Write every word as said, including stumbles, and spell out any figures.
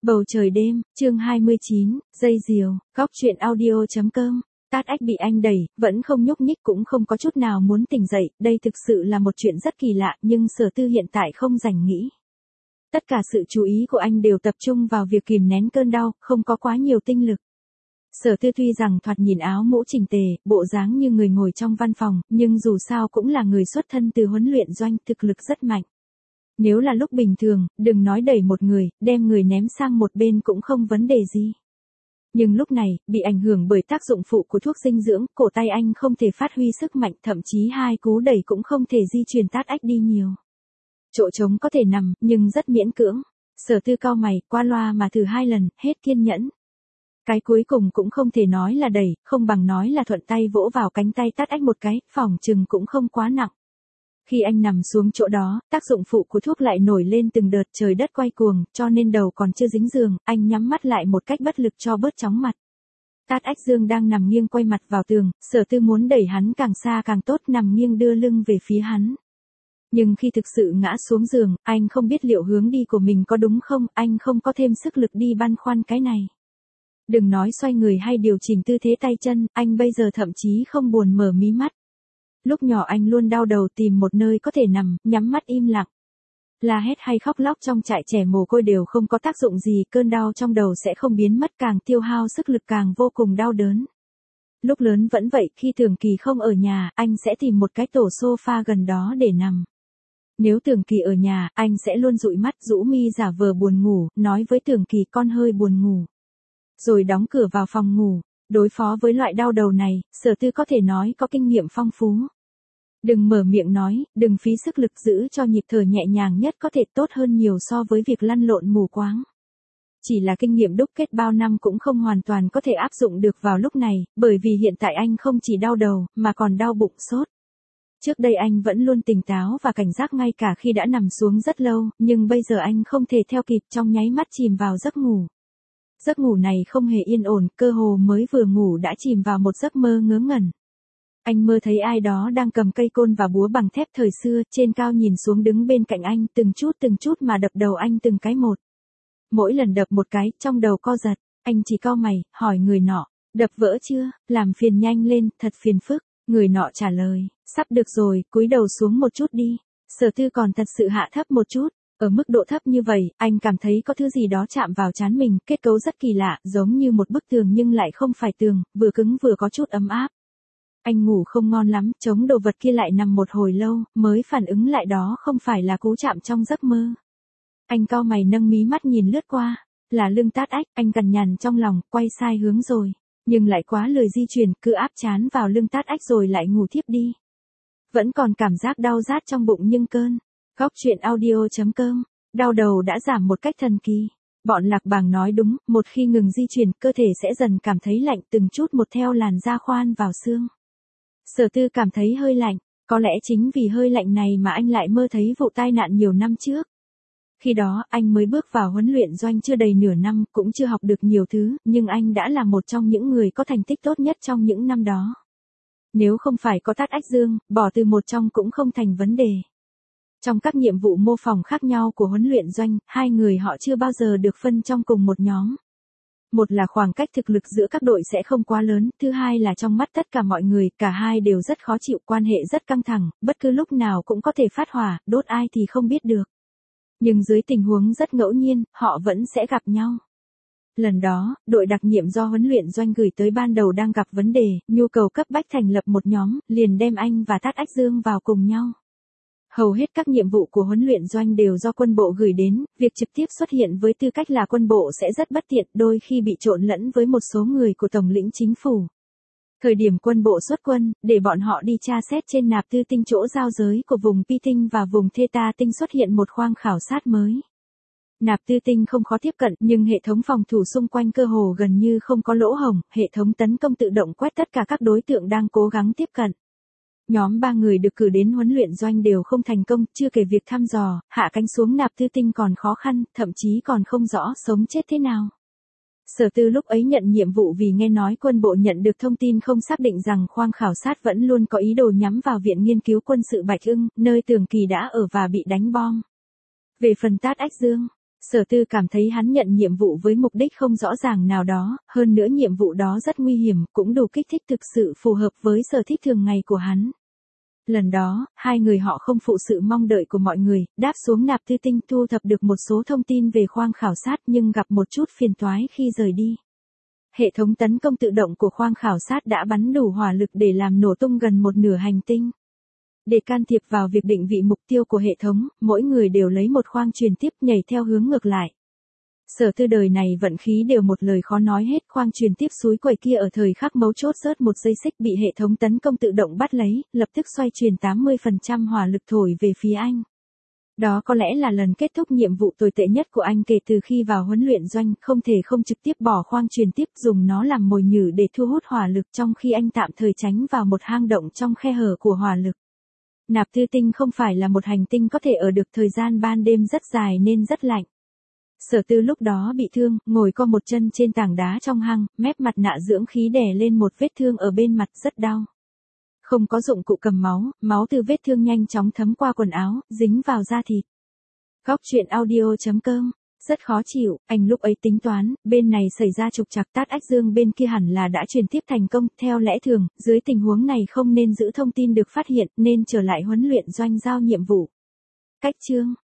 Bầu trời đêm, chương hai mươi chín, dây diều, góc truyện audio.com. Tát Ách bị anh đẩy, vẫn không nhúc nhích cũng không có chút nào muốn tỉnh dậy, đây thực sự là một chuyện rất kỳ lạ, nhưng Sở Tư hiện tại không rảnh nghĩ. Tất cả sự chú ý của anh đều tập trung vào việc kìm nén cơn đau, không có quá nhiều tinh lực. Sở Tư tuy rằng thoạt nhìn áo mũ chỉnh tề, bộ dáng như người ngồi trong văn phòng, nhưng dù sao cũng là người xuất thân từ huấn luyện doanh, thực lực rất mạnh. Nếu là lúc bình thường, đừng nói đẩy một người, đem người ném sang một bên cũng không vấn đề gì. Nhưng lúc này, bị ảnh hưởng bởi tác dụng phụ của thuốc dinh dưỡng, cổ tay anh không thể phát huy sức mạnh, thậm chí hai cú đẩy cũng không thể di chuyển Tát Ách đi nhiều. Chỗ trống có thể nằm, nhưng rất miễn cưỡng. Sở Tư cau mày, qua loa mà thử hai lần, hết kiên nhẫn. Cái cuối cùng cũng không thể nói là đẩy, không bằng nói là thuận tay vỗ vào cánh tay Tát Ách một cái, phỏng chừng cũng không quá nặng. Khi anh nằm xuống chỗ đó, tác dụng phụ của thuốc lại nổi lên từng đợt, trời đất quay cuồng, cho nên đầu còn chưa dính giường, anh nhắm mắt lại một cách bất lực cho bớt chóng mặt. Tát Ách Dương đang nằm nghiêng quay mặt vào tường, Sở Tư muốn đẩy hắn càng xa càng tốt, nằm nghiêng đưa lưng về phía hắn. Nhưng khi thực sự ngã xuống giường, anh không biết liệu hướng đi của mình có đúng không, anh không có thêm sức lực đi băn khoăn cái này. Đừng nói xoay người hay điều chỉnh tư thế tay chân, anh bây giờ thậm chí không buồn mở mí mắt. Lúc nhỏ anh luôn đau đầu tìm một nơi có thể nằm, nhắm mắt im lặng. La hét hay khóc lóc trong trại trẻ mồ côi đều không có tác dụng gì, cơn đau trong đầu sẽ không biến mất, càng tiêu hao sức lực càng vô cùng đau đớn. Lúc lớn vẫn vậy, khi Tưởng Kỳ không ở nhà, anh sẽ tìm một cái tổ sofa gần đó để nằm. Nếu Tưởng Kỳ ở nhà, anh sẽ luôn dụi mắt, rũ mi giả vờ buồn ngủ, nói với Tưởng Kỳ con hơi buồn ngủ. Rồi đóng cửa vào phòng ngủ. Đối phó với loại đau đầu này, Sở Tư có thể nói có kinh nghiệm phong phú. Đừng mở miệng nói, đừng phí sức lực, giữ cho nhịp thở nhẹ nhàng nhất có thể, tốt hơn nhiều so với việc lăn lộn mù quáng. Chỉ là kinh nghiệm đúc kết bao năm cũng không hoàn toàn có thể áp dụng được vào lúc này, bởi vì hiện tại anh không chỉ đau đầu, mà còn đau bụng sốt. Trước đây anh vẫn luôn tỉnh táo và cảnh giác ngay cả khi đã nằm xuống rất lâu, nhưng bây giờ anh không thể theo kịp, trong nháy mắt chìm vào giấc ngủ. Giấc ngủ này không hề yên ổn, cơ hồ mới vừa ngủ đã chìm vào một giấc mơ ngớ ngẩn. Anh mơ thấy ai đó đang cầm cây côn và búa bằng thép thời xưa, trên cao nhìn xuống đứng bên cạnh anh, từng chút từng chút mà đập đầu anh từng cái một. Mỗi lần đập một cái, trong đầu co giật, anh chỉ cau mày, hỏi người nọ, đập vỡ chưa, làm phiền nhanh lên, thật phiền phức. Người nọ trả lời, sắp được rồi, cúi đầu xuống một chút đi. Sở Tư còn thật sự hạ thấp một chút. Ở mức độ thấp như vậy, anh cảm thấy có thứ gì đó chạm vào trán mình, kết cấu rất kỳ lạ, giống như một bức tường nhưng lại không phải tường, vừa cứng vừa có chút ấm áp. Anh ngủ không ngon lắm, chống đồ vật kia lại nằm một hồi lâu, mới phản ứng lại đó không phải là cú chạm trong giấc mơ. Anh cau mày nâng mí mắt nhìn lướt qua, là lưng Tát Ách, anh cằn nhằn trong lòng, quay sai hướng rồi, nhưng lại quá lười di chuyển, cứ áp trán vào lưng Tát Ách rồi lại ngủ thiếp đi. Vẫn còn cảm giác đau rát trong bụng nhưng cơn. Góc truyện audio.com, đau đầu đã giảm một cách thần kỳ. Bọn Lạc Bàng nói đúng, một khi ngừng di chuyển, cơ thể sẽ dần cảm thấy lạnh từng chút một theo làn da khoan vào xương. Sở Tư cảm thấy hơi lạnh, có lẽ chính vì hơi lạnh này mà anh lại mơ thấy vụ tai nạn nhiều năm trước. Khi đó, anh mới bước vào huấn luyện doanh chưa đầy nửa năm, cũng chưa học được nhiều thứ, nhưng anh đã là một trong những người có thành tích tốt nhất trong những năm đó. Nếu không phải có Tát Ách Dương, bỏ từ một trong cũng không thành vấn đề. Trong các nhiệm vụ mô phỏng khác nhau của huấn luyện doanh, hai người họ chưa bao giờ được phân trong cùng một nhóm. Một là khoảng cách thực lực giữa các đội sẽ không quá lớn, thứ hai là trong mắt tất cả mọi người, cả hai đều rất khó chịu, quan hệ rất căng thẳng, bất cứ lúc nào cũng có thể phát hỏa, đốt ai thì không biết được. Nhưng dưới tình huống rất ngẫu nhiên, họ vẫn sẽ gặp nhau. Lần đó, đội đặc nhiệm do huấn luyện doanh gửi tới ban đầu đang gặp vấn đề, nhu cầu cấp bách thành lập một nhóm, liền đem anh và Tát Ách Dương vào cùng nhau. Hầu hết các nhiệm vụ của huấn luyện doanh đều do quân bộ gửi đến, việc trực tiếp xuất hiện với tư cách là quân bộ sẽ rất bất tiện, đôi khi bị trộn lẫn với một số người của Tổng lĩnh chính phủ. Thời điểm quân bộ xuất quân, để bọn họ đi tra xét trên Nạp Tư Tinh chỗ giao giới của vùng Pi Tinh và vùng Theta Tinh xuất hiện một khoang khảo sát mới. Nạp Tư Tinh không khó tiếp cận, nhưng hệ thống phòng thủ xung quanh cơ hồ gần như không có lỗ hổng, hệ thống tấn công tự động quét tất cả các đối tượng đang cố gắng tiếp cận. Nhóm ba người được cử đến huấn luyện doanh đều không thành công, chưa kể việc thăm dò, hạ cánh xuống Nạp Tư Tinh còn khó khăn, thậm chí còn không rõ sống chết thế nào. Sở Tư lúc ấy nhận nhiệm vụ vì nghe nói quân bộ nhận được thông tin không xác định rằng khoang khảo sát vẫn luôn có ý đồ nhắm vào Viện Nghiên cứu Quân sự Bạch Ưng, nơi Tưởng Kỳ đã ở và bị đánh bom. Về phần Tát Ách Dương, Sở Tư cảm thấy hắn nhận nhiệm vụ với mục đích không rõ ràng nào đó, hơn nữa nhiệm vụ đó rất nguy hiểm, cũng đủ kích thích thực sự phù hợp với sở thích thường ngày của hắn. Lần đó, hai người họ không phụ sự mong đợi của mọi người, đáp xuống nạp tư tinh thu thập được một số thông tin về khoang khảo sát nhưng gặp một chút phiền toái khi rời đi. Hệ thống tấn công tự động của khoang khảo sát đã bắn đủ hỏa lực để làm nổ tung gần một nửa hành tinh. Để can thiệp vào việc định vị mục tiêu của hệ thống, mỗi người đều lấy một khoang truyền tiếp nhảy theo hướng ngược lại. Sở Tư đời này vận khí đều một lời khó nói hết, khoang truyền tiếp suối quẩy kia ở thời khắc mấu chốt rớt một dây xích bị hệ thống tấn công tự động bắt lấy, lập tức xoay truyền tám mươi phần trăm hỏa lực thổi về phía anh. Đó có lẽ là lần kết thúc nhiệm vụ tồi tệ nhất của anh kể từ khi vào huấn luyện doanh, không thể không trực tiếp bỏ khoang truyền tiếp dùng nó làm mồi nhử để thu hút hỏa lực trong khi anh tạm thời tránh vào một hang động trong khe hở của hỏa lực. Nạp Tư Tinh không phải là một hành tinh có thể ở được thời gian ban đêm rất dài nên rất lạnh. Sở Tư lúc đó bị thương, ngồi co một chân trên tảng đá trong hang, mép mặt nạ dưỡng khí đè lên một vết thương ở bên mặt rất đau. Không có dụng cụ cầm máu, máu từ vết thương nhanh chóng thấm qua quần áo, dính vào da thịt. Góc truyện audio chấm com. Rất khó chịu, anh lúc ấy tính toán, bên này xảy ra trục trặc Tát Ách Dương bên kia hẳn là đã truyền tiếp thành công, theo lẽ thường, dưới tình huống này không nên giữ thông tin được phát hiện, nên trở lại huấn luyện doanh giao nhiệm vụ. Cách chương